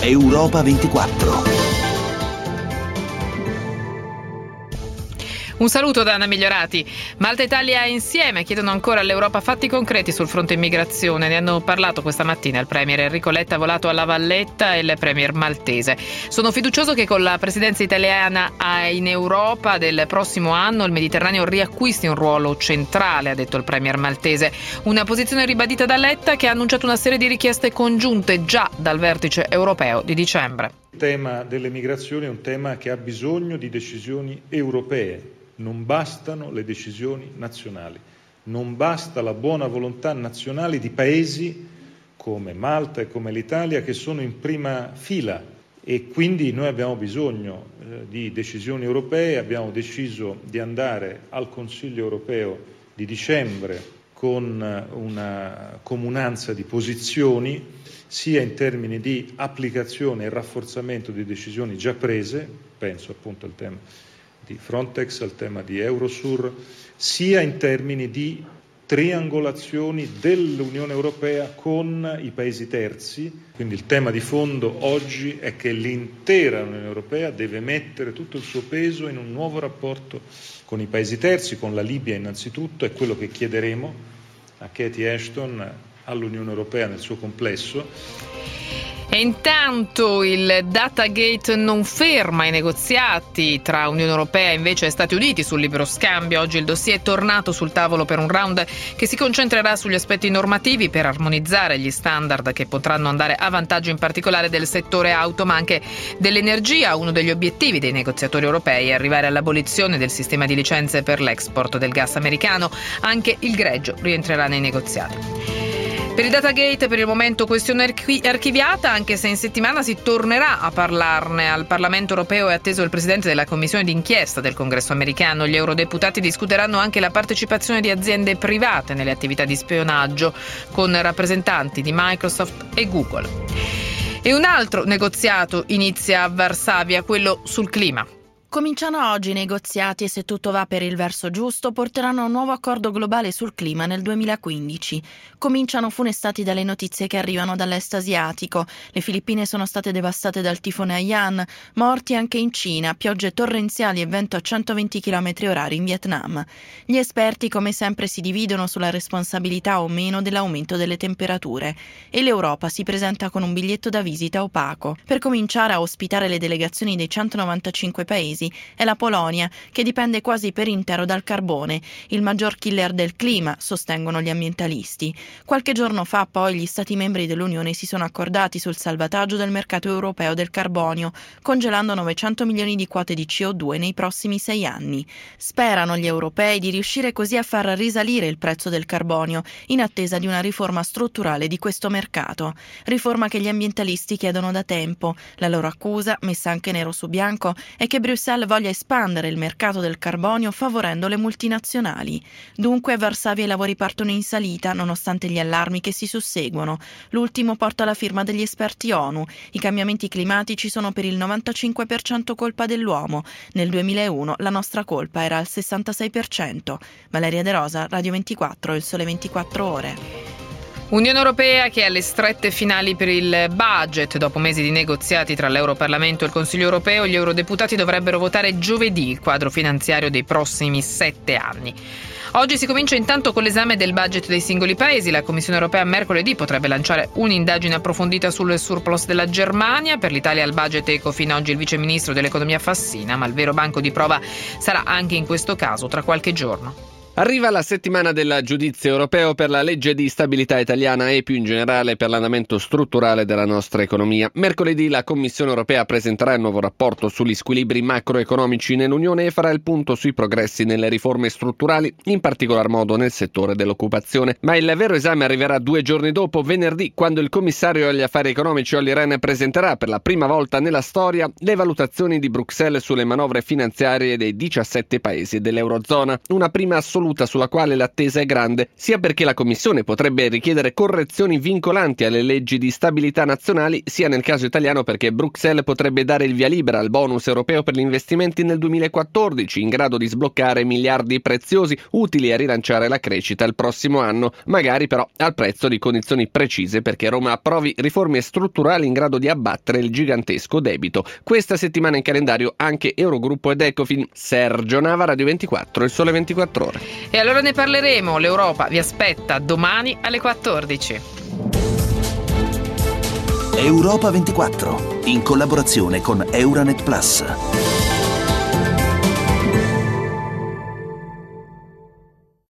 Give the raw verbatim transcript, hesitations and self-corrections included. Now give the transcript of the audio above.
Europa ventiquattro. Un saluto da Anna Migliorati. Malta e Italia insieme chiedono ancora all'Europa fatti concreti sul fronte immigrazione. Ne hanno parlato questa mattina il premier Enrico Letta volato a La Valletta e il premier maltese. Sono fiducioso che con la presidenza italiana in Europa del prossimo anno il Mediterraneo riacquisti un ruolo centrale, ha detto il premier maltese. Una posizione ribadita da Letta, che ha annunciato una serie di richieste congiunte già dal vertice europeo di dicembre. Il tema delle migrazioni è un tema che ha bisogno di decisioni europee. Non bastano le decisioni nazionali, non basta la buona volontà nazionale di paesi come Malta e come l'Italia che sono in prima fila e quindi noi abbiamo bisogno eh, di decisioni europee. Abbiamo deciso di andare al Consiglio europeo di dicembre con una comunanza di posizioni sia in termini di applicazione e rafforzamento di decisioni già prese, penso appunto al tema di Frontex, al tema di Eurosur, sia in termini di triangolazioni dell'Unione Europea con i paesi terzi. Quindi il tema di fondo oggi è che l'intera Unione Europea deve mettere tutto il suo peso in un nuovo rapporto con i paesi terzi, con la Libia innanzitutto, è quello che chiederemo a Cathy Ashton, all'Unione Europea nel suo complesso. E intanto il Datagate non ferma i negoziati tra Unione Europea e invece Stati Uniti sul libero scambio. Oggi il dossier è tornato sul tavolo per un round che si concentrerà sugli aspetti normativi per armonizzare gli standard che potranno andare a vantaggio in particolare del settore auto ma anche dell'energia. Uno degli obiettivi dei negoziatori europei è arrivare all'abolizione del sistema di licenze per l'export del gas americano. Anche il greggio rientrerà nei negoziati. Per il Datagate per il momento questione archi- archiviata, anche se in settimana si tornerà a parlarne. Al Parlamento europeo è atteso il presidente della commissione d'inchiesta del Congresso americano. Gli eurodeputati discuteranno anche la partecipazione di aziende private nelle attività di spionaggio con rappresentanti di Microsoft e Google. E un altro negoziato inizia a Varsavia, quello sul clima. Cominciano oggi i negoziati e se tutto va per il verso giusto porteranno a un nuovo accordo globale sul clima nel duemilaquindici. Cominciano funestati dalle notizie che arrivano dall'est asiatico. Le Filippine sono state devastate dal tifone Haiyan, morti anche in Cina, piogge torrenziali e vento a centoventi chilometri orari in Vietnam. Gli esperti come sempre si dividono sulla responsabilità o meno dell'aumento delle temperature e l'Europa si presenta con un biglietto da visita opaco. Per cominciare a ospitare le delegazioni dei centonovantacinque paesi è la Polonia, che dipende quasi per intero dal carbone, il maggior killer del clima, sostengono gli ambientalisti. Qualche giorno fa poi gli Stati membri dell'Unione si sono accordati sul salvataggio del mercato europeo del carbonio, congelando novecento milioni di quote di C O due nei prossimi sei anni. Sperano gli europei di riuscire così a far risalire il prezzo del carbonio, in attesa di una riforma strutturale di questo mercato. Riforma che gli ambientalisti chiedono da tempo. La loro accusa, messa anche nero su bianco, è che Bruxelles voglia espandere il mercato del carbonio favorendo le multinazionali. Dunque a Varsavia i lavori partono in salita nonostante gli allarmi che si susseguono. L'ultimo porta la firma degli esperti ONU. I cambiamenti climatici sono per il novantacinque per cento colpa dell'uomo. Nel duemilauno la nostra colpa era al sessantasei per cento. Valeria De Rosa, Radio ventiquattro, Il Sole ventiquattro Ore. Unione Europea che è alle strette finali per il budget. Dopo mesi di negoziati tra l'Europarlamento e il Consiglio Europeo, gli eurodeputati dovrebbero votare giovedì il quadro finanziario dei prossimi sette anni. Oggi si comincia intanto con l'esame del budget dei singoli paesi. La Commissione Europea mercoledì potrebbe lanciare un'indagine approfondita sul surplus della Germania. Per l'Italia al budget Ecofin oggi il vice ministro dell'economia Fassina, ma il vero banco di prova sarà anche in questo caso tra qualche giorno. Arriva la settimana del giudizio europeo per la legge di stabilità italiana e più in generale per l'andamento strutturale della nostra economia. Mercoledì la Commissione europea presenterà il nuovo rapporto sugli squilibri macroeconomici nell'Unione e farà il punto sui progressi nelle riforme strutturali, in particolar modo nel settore dell'occupazione. Ma il vero esame arriverà due giorni dopo, venerdì, quando il commissario agli affari economici Olli Rehn presenterà per la prima volta nella storia le valutazioni di Bruxelles sulle manovre finanziarie dei diciassette paesi dell'Eurozona. Una prima soluzione assoluta sulla quale l'attesa è grande, sia perché la Commissione potrebbe richiedere correzioni vincolanti alle leggi di stabilità nazionali, sia nel caso italiano perché Bruxelles potrebbe dare il via libera al bonus europeo per gli investimenti nel duemilaquattordici, in grado di sbloccare miliardi preziosi utili a rilanciare la crescita il prossimo anno, magari però al prezzo di condizioni precise perché Roma approvi riforme strutturali in grado di abbattere il gigantesco debito. Questa settimana in calendario anche Eurogruppo ed Ecofin. Sergio Nava, Radio ventiquattro, Il Sole ventiquattro Ore. E allora ne parleremo. L'Europa vi aspetta domani alle quattordici. Europa ventiquattro, in collaborazione con Euranet Plus.